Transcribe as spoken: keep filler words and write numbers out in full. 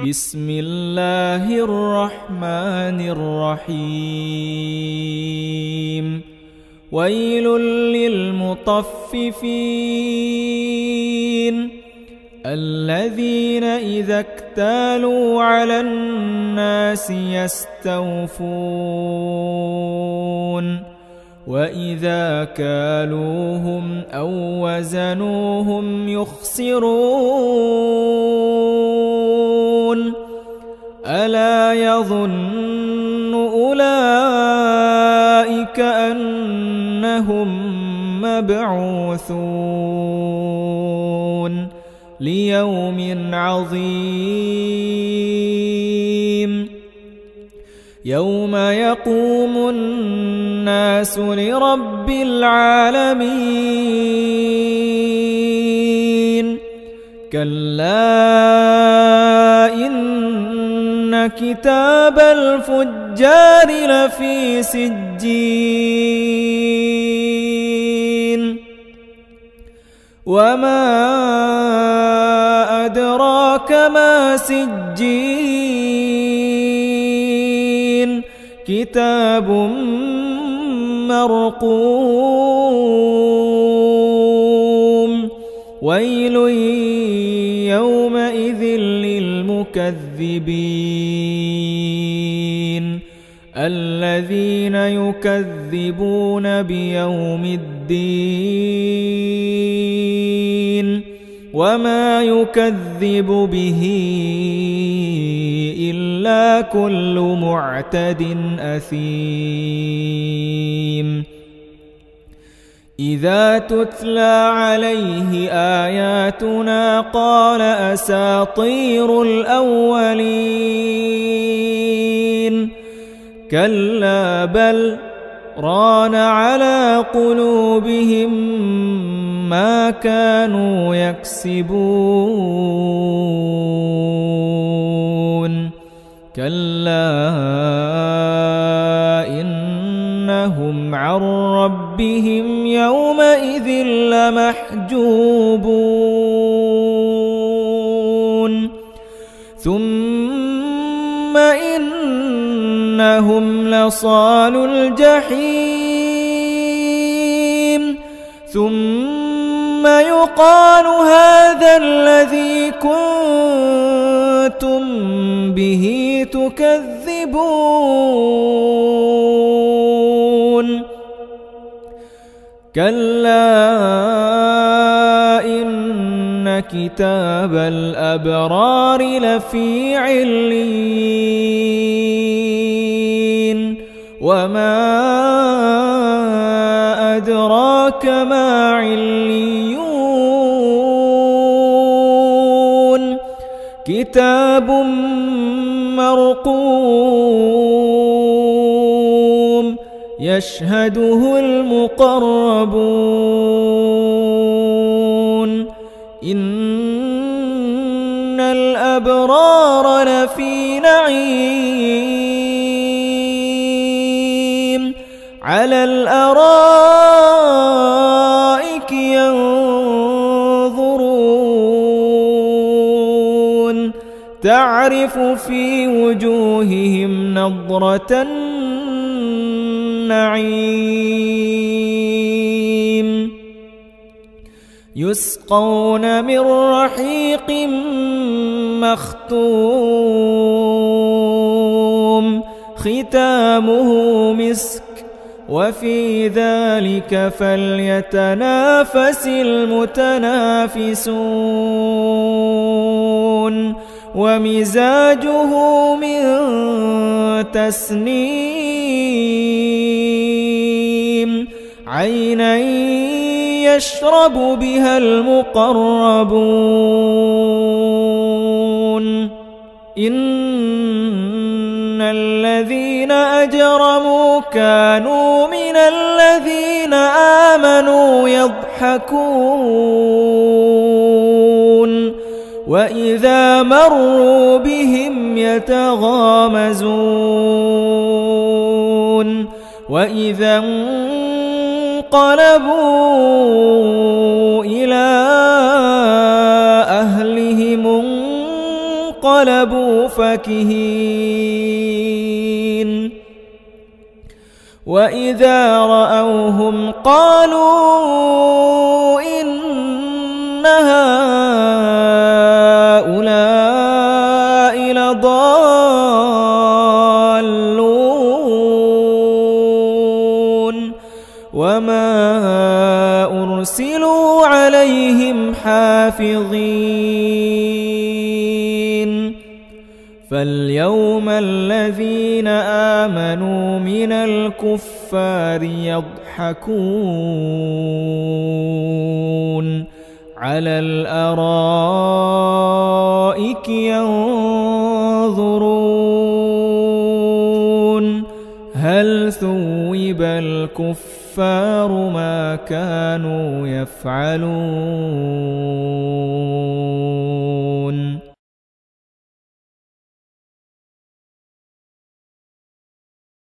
بسم الله الرحمن الرحيم ويل للمطففين الذين إذا اكتالوا على الناس يستوفون وإذا كالوهم أو وزنوهم يخسرون ألا يظن أولئك أنهم مبعوثون ليوم عظيم يوم يقوم الناس لرب العالمين كلا إن كتاب الفجار لفي سجين وما أدراك ما سجين كتاب مرقوم ويل يومئذ للمكذبين الذين يكذبون بيوم الدين وما يكذب به إلا كل معتد أثيم إذا تتلى عليه آياتنا قال أساطير الأولين كلا بل ران على قلوبهم ما كانوا يكسبون كلا إنهم عن ربهم يومئذ لمحجوبون ثم إنهم لصالو الجحيم ثم يقال هذا الذي كنتم به تكذبون كلا إن كتاب الأبرار لفي عليين وما أدراك ما عليون كتاب مرقوم يشهده المقربون إن الأبرار لفي نعيم على الأرائك ينظرون تعرف في وجوههم نضرة النعيم يسقون من رحيق مختوم ختامه مسك وفي ذلك فليتنافس المتنافسون ومزاجه من تسنيم عينا يشرب بها المقربون إن الذين أجرموا كانوا من الذين آمنوا يضحكون وإذا مروا بهم يتغامزون وإذا انقلبوا إلى أهلهم انقلبوا فكهين وإذا رأوهم قالوا إن هؤلاء لضالون وما أرسلوا عليهم حافظين فاليوم الذين آمنوا من الكفار يضحكون على الأرائك ينظرون هل ثوب الكفار ما كانوا يفعلون